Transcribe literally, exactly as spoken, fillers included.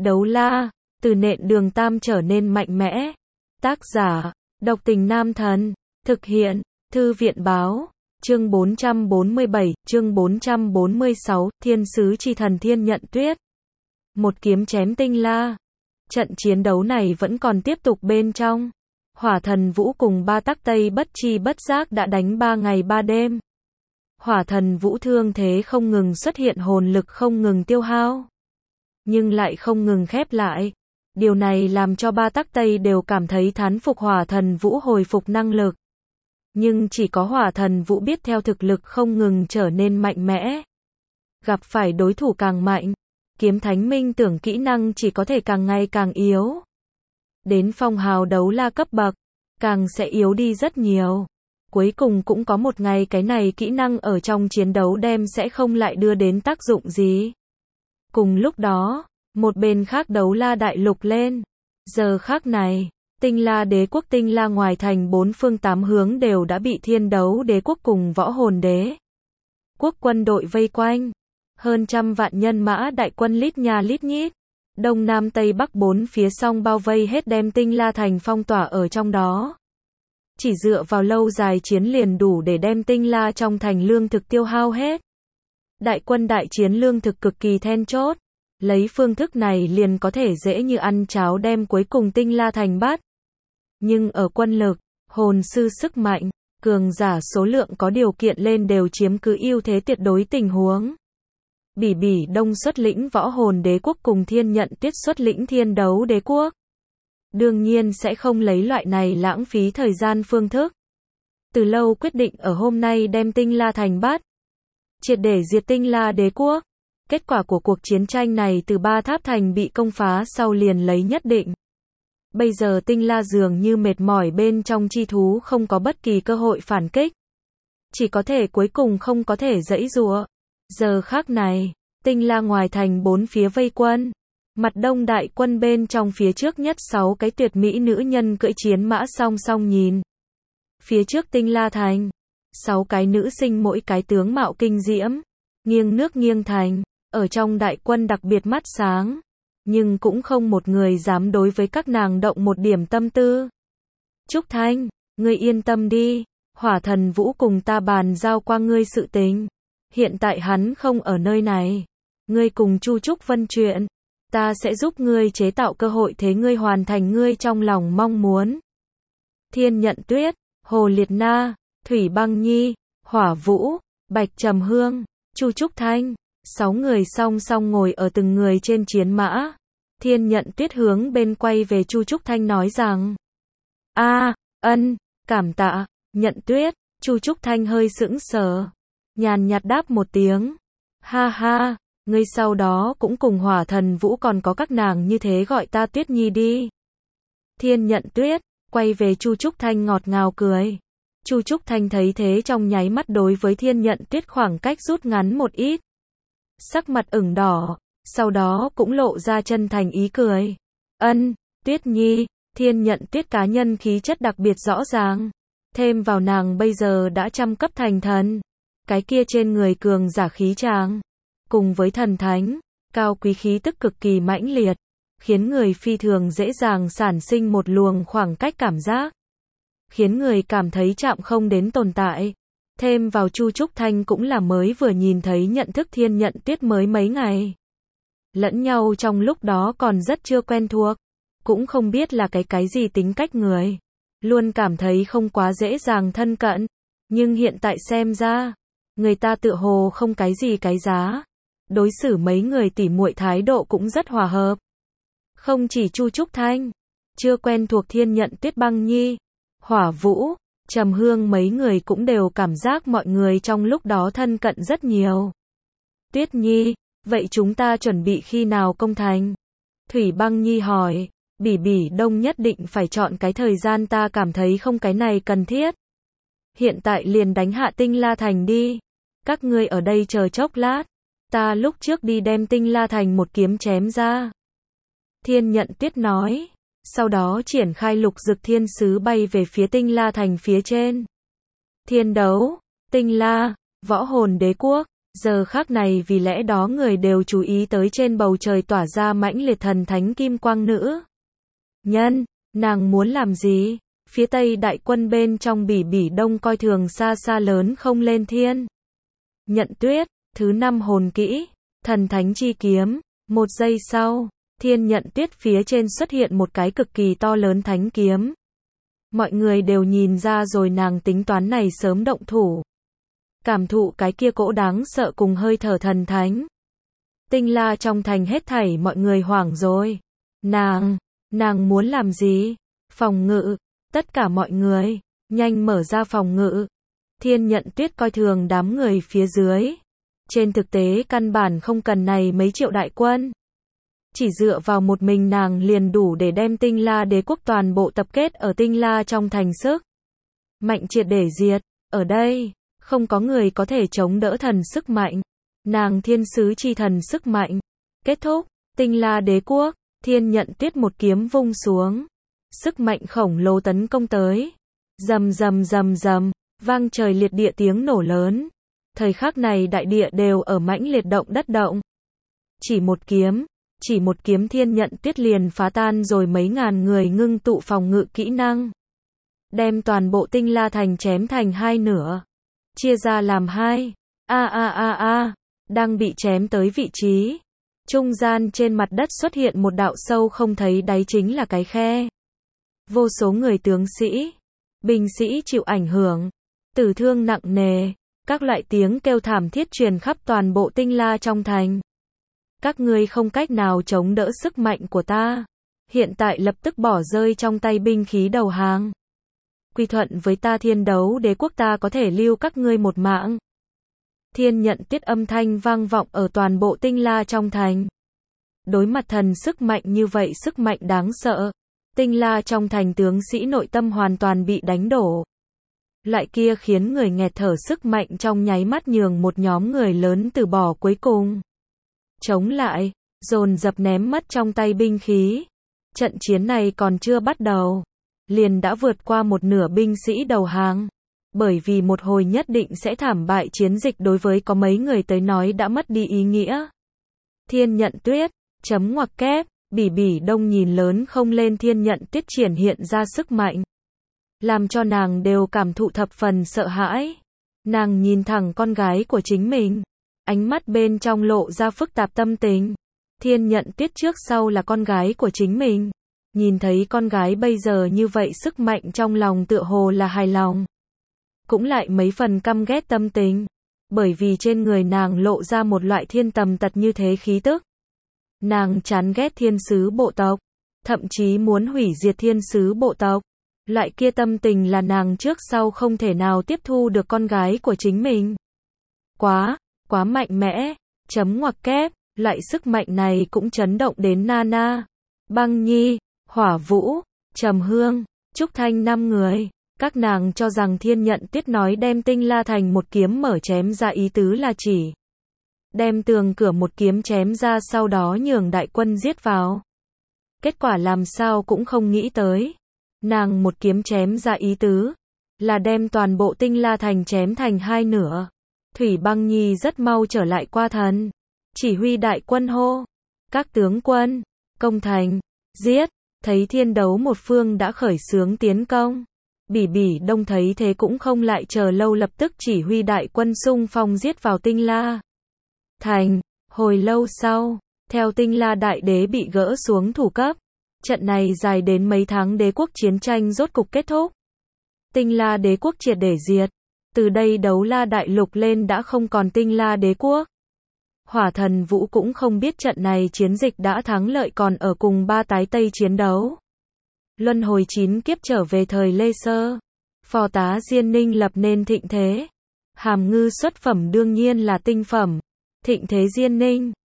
Đấu la, từ nện đường tam trở nên mạnh mẽ. Tác giả, Độc Tình Nam Thần. Thực hiện, Thư viện Báo. Chương bốn trăm bốn mươi bảy, chương bốn trăm bốn mươi sáu, Thiên sứ chi thần Thiên Nhận Tuyết. Một kiếm chém tinh la. Trận chiến đấu này vẫn còn tiếp tục bên trong. Hỏa thần Vũ cùng ba tắc Tây bất chi bất giác đã đánh ba ngày ba đêm. Hỏa thần Vũ thương thế không ngừng xuất hiện, hồn lực không ngừng tiêu hao, nhưng lại không ngừng khép lại. Điều này làm cho ba tắc Tây đều cảm thấy thán phục hỏa thần Vũ hồi phục năng lực. Nhưng chỉ có hỏa thần Vũ biết theo thực lực không ngừng trở nên mạnh mẽ. Gặp phải đối thủ càng mạnh, kiếm thánh minh tưởng kỹ năng chỉ có thể càng ngày càng yếu. Đến phong hào đấu la cấp bậc, càng sẽ yếu đi rất nhiều. Cuối cùng cũng có một ngày cái này kỹ năng ở trong chiến đấu đem sẽ không lại đưa đến tác dụng gì. Cùng lúc đó, một bên khác đấu la đại lục lên. Giờ khác này, tinh la đế quốc tinh la ngoài thành bốn phương tám hướng đều đã bị thiên đấu đế quốc cùng võ hồn đế quốc quân đội vây quanh. Hơn trăm vạn nhân mã đại quân lít nha lít nhít, đông nam tây bắc bốn phía song bao vây hết, đem tinh la thành phong tỏa ở trong đó. Chỉ dựa vào lâu dài chiến liền đủ để đem tinh la trong thành lương thực tiêu hao hết. Đại quân đại chiến lương thực cực kỳ then chốt. Lấy phương thức này liền có thể dễ như ăn cháo đem cuối cùng tinh la thành bắt. Nhưng ở quân lực, hồn sư sức mạnh, cường giả số lượng có điều kiện lên đều chiếm cứ ưu thế tuyệt đối tình huống. Bỉ Bỉ Đông xuất lĩnh võ hồn đế quốc cùng Thiên Nhận Tuyết xuất lĩnh thiên đấu đế quốc. Đương nhiên sẽ không lấy loại này lãng phí thời gian phương thức. Từ lâu quyết định ở hôm nay đem tinh la thành bắt. Triệt để diệt tinh la đế quốc. Kết quả của cuộc chiến tranh này từ ba tháp thành bị công phá sau liền lấy nhất định. Bây giờ tinh la dường như mệt mỏi bên trong chi thú không có bất kỳ cơ hội phản kích. Chỉ có thể cuối cùng không có thể giãy giụa. Giờ khác này, tinh la ngoài thành bốn phía vây quân. Mặt đông đại quân bên trong phía trước nhất sáu cái tuyệt mỹ nữ nhân cưỡi chiến mã song song nhìn. Phía trước tinh la thành, sáu cái nữ sinh mỗi cái tướng mạo kinh diễm, nghiêng nước nghiêng thành, ở trong đại quân đặc biệt mắt sáng. Nhưng cũng không một người dám đối với các nàng động một điểm tâm tư. Trúc Thanh, ngươi yên tâm đi, hỏa thần Vũ cùng ta bàn giao qua ngươi sự tình. Hiện tại hắn không ở nơi này. Ngươi cùng Chu Trúc Vân chuyện, ta sẽ giúp ngươi chế tạo cơ hội thế ngươi hoàn thành ngươi trong lòng mong muốn. Thiên Nhận Tuyết, Hồ Liệt Na, Thủy Băng Nhi, Hỏa Vũ, Bạch Trầm Hương, Chu Trúc Thanh, sáu người song song ngồi ở từng người trên chiến mã. Thiên Nhận Tuyết hướng bên quay về Chu Trúc Thanh nói rằng: "A, ân, cảm tạ, Nhận Tuyết." Chu Trúc Thanh hơi sững sờ, nhàn nhạt đáp một tiếng. "Ha ha, ngươi sau đó cũng cùng hỏa thần Vũ còn có các nàng như thế gọi ta Tuyết Nhi đi." Thiên Nhận Tuyết quay về Chu Trúc Thanh ngọt ngào cười. Chu Trúc Thanh thấy thế trong nháy mắt đối với Thiên Nhận Tuyết khoảng cách rút ngắn một ít. Sắc mặt ửng đỏ, sau đó cũng lộ ra chân thành ý cười. "Ân, Tuyết Nhi." Thiên Nhận Tuyết cá nhân khí chất đặc biệt rõ ràng. Thêm vào nàng bây giờ đã trăm cấp thành thần. Cái kia trên người cường giả khí tràng, cùng với thần thánh, cao quý khí tức cực kỳ mãnh liệt, khiến người phi thường dễ dàng sản sinh một luồng khoảng cách cảm giác. Khiến người cảm thấy chạm không đến tồn tại. Thêm vào Chu Trúc Thanh cũng là mới vừa nhìn thấy nhận thức Thiên Nhận Tuyết mới mấy ngày. Lẫn nhau trong lúc đó còn rất chưa quen thuộc. Cũng không biết là cái cái gì tính cách người. Luôn cảm thấy không quá dễ dàng thân cận. Nhưng hiện tại xem ra, người ta tựa hồ không cái gì cái giá. Đối xử mấy người tỉ muội thái độ cũng rất hòa hợp. Không chỉ Chu Trúc Thanh, chưa quen thuộc Thiên Nhận Tuyết, Băng Nhi, Hỏa Vũ, Trầm Hương mấy người cũng đều cảm giác mọi người trong lúc đó thân cận rất nhiều. "Tuyết Nhi, vậy chúng ta chuẩn bị khi nào công thành?" Thủy Băng Nhi hỏi. "Bỉ Bỉ Đông nhất định phải chọn cái thời gian, ta cảm thấy không cái này cần thiết. Hiện tại liền đánh hạ tinh la thành đi. Các ngươi ở đây chờ chốc lát. Ta lúc trước đi đem tinh la thành một kiếm chém ra." Thiên Nhận Tuyết nói. Sau đó triển khai lục dực thiên sứ bay về phía tinh la thành phía trên. Thiên đấu, tinh la, võ hồn đế quốc, Giờ khắc này vì lẽ đó người đều chú ý tới trên bầu trời tỏa ra mãnh liệt thần thánh kim quang nữ. Nhân, nàng muốn làm gì? Phía Tây đại quân bên trong Bỉ Bỉ Đông coi thường xa xa lớn không lên thiên. Nhận Tuyết, thứ năm hồn kỹ, thần thánh chi kiếm. Một giây sau, Thiên Nhận Tuyết phía trên xuất hiện một cái cực kỳ to lớn thánh kiếm. Mọi người đều nhìn ra rồi nàng tính toán này sớm động thủ. Cảm thụ cái kia cỗ đáng sợ cùng hơi thở thần thánh. Tinh La trong thành hết thảy mọi người hoảng rồi. Nàng, nàng muốn làm gì? Phòng ngự, tất cả mọi người, nhanh mở ra phòng ngự. Thiên Nhận Tuyết coi thường đám người phía dưới. Trên thực tế căn bản không cần này mấy triệu đại quân. Chỉ dựa vào một mình nàng liền đủ để đem Tinh La đế quốc toàn bộ tập kết ở Tinh La trong thành sức. Mạnh triệt để diệt, ở đây, không có người có thể chống đỡ thần sức mạnh. Nàng thiên sứ chi thần sức mạnh. Kết thúc, Tinh La đế quốc, Thiên Nhận Tuyết một kiếm vung xuống. Sức mạnh khổng lồ tấn công tới. Rầm rầm rầm rầm, vang trời liệt địa tiếng nổ lớn. Thời khắc này đại địa đều ở mãnh liệt động đất động. Chỉ một kiếm, chỉ một kiếm Thiên Nhận Tuyết liền phá tan rồi mấy ngàn người ngưng tụ phòng ngự kỹ năng. Đem toàn bộ Tinh La thành chém thành hai nửa. Chia ra làm hai. A a a a, đang bị chém tới vị trí. Trung gian trên mặt đất xuất hiện một đạo sâu không thấy đáy chính là cái khe. Vô số người tướng sĩ, binh sĩ chịu ảnh hưởng, tử thương nặng nề, các loại tiếng kêu thảm thiết truyền khắp toàn bộ Tinh La trong thành. Các ngươi không cách nào chống đỡ sức mạnh của ta, hiện tại lập tức bỏ rơi trong tay binh khí đầu hàng. Quy thuận với ta Thiên Đấu đế quốc, ta có thể lưu các ngươi một mạng. Thiên Nhận Tuyết âm thanh vang vọng ở toàn bộ Tinh La trong thành. Đối mặt thần sức mạnh như vậy, sức mạnh đáng sợ. Tinh La trong thành tướng sĩ nội tâm hoàn toàn bị đánh đổ. Lại kia khiến người nghẹt thở sức mạnh trong nháy mắt nhường một nhóm người lớn từ bỏ cuối cùng. Chống lại, dồn dập ném mất trong tay binh khí. Trận chiến này còn chưa bắt đầu, liền đã vượt qua một nửa binh sĩ đầu hàng. Bởi vì một hồi nhất định sẽ thảm bại, chiến dịch đối với có mấy người tới nói đã mất đi ý nghĩa. Thiên Nhận Tuyết, chấm ngoặc kép, Bỉ Bỉ Đông nhìn lớn không lên Thiên Nhận Tuyết triển hiện ra sức mạnh. Làm cho nàng đều cảm thụ thập phần sợ hãi. Nàng nhìn thẳng con gái của chính mình. Ánh mắt bên trong lộ ra phức tạp tâm tình. Thiên Nhận Tuyết trước sau là con gái của chính mình. Nhìn thấy con gái bây giờ như vậy, sức mạnh trong lòng tựa hồ là hài lòng. Cũng lại mấy phần căm ghét tâm tình. Bởi vì trên người nàng lộ ra một loại thiên tầm tật như thế khí tức. Nàng chán ghét thiên sứ bộ tộc. Thậm chí muốn hủy diệt thiên sứ bộ tộc. Loại kia tâm tình là nàng trước sau không thể nào tiếp thu được con gái của chính mình. Quá, quá mạnh mẽ. Chấm ngoặc kép, loại sức mạnh này cũng chấn động đến Nana, Băng Nhi, Hỏa Vũ, Trầm Hương, Trúc Thanh năm người. Các nàng cho rằng Thiên Nhận Tuyết nói đem Tinh La thành một kiếm mở chém ra, ý tứ là chỉ đem tường cửa một kiếm chém ra, sau đó nhường đại quân giết vào. Kết quả làm sao cũng không nghĩ tới. Nàng một kiếm chém ra ý tứ là đem toàn bộ Tinh La thành chém thành hai nửa. Thủy Băng Nhi rất mau trở lại qua thần. Chỉ huy đại quân hô. Các tướng quân, công thành, giết. Thấy thiên đấu một phương đã khởi xướng tiến công. Bỉ Bỉ Đông thấy thế cũng không lại chờ lâu, lập tức chỉ huy đại quân xung phong giết vào Tinh La thành. Hồi lâu sau, theo Tinh La đại đế bị gỡ xuống thủ cấp, trận này dài đến mấy tháng đế quốc chiến tranh rốt cục kết thúc. Tinh La đế quốc triệt để diệt. Từ đây Đấu La đại lục lên đã không còn Tinh La đế quốc. Hỏa Thần Vũ cũng không biết trận này chiến dịch đã thắng lợi, còn ở cùng ba tái Tây chiến đấu. Luân hồi chín kiếp trở về thời Lê Sơ. Phò tá Diên Ninh lập nên thịnh thế. Hàm ngư xuất phẩm đương nhiên là tinh phẩm. Thịnh thế Diên Ninh.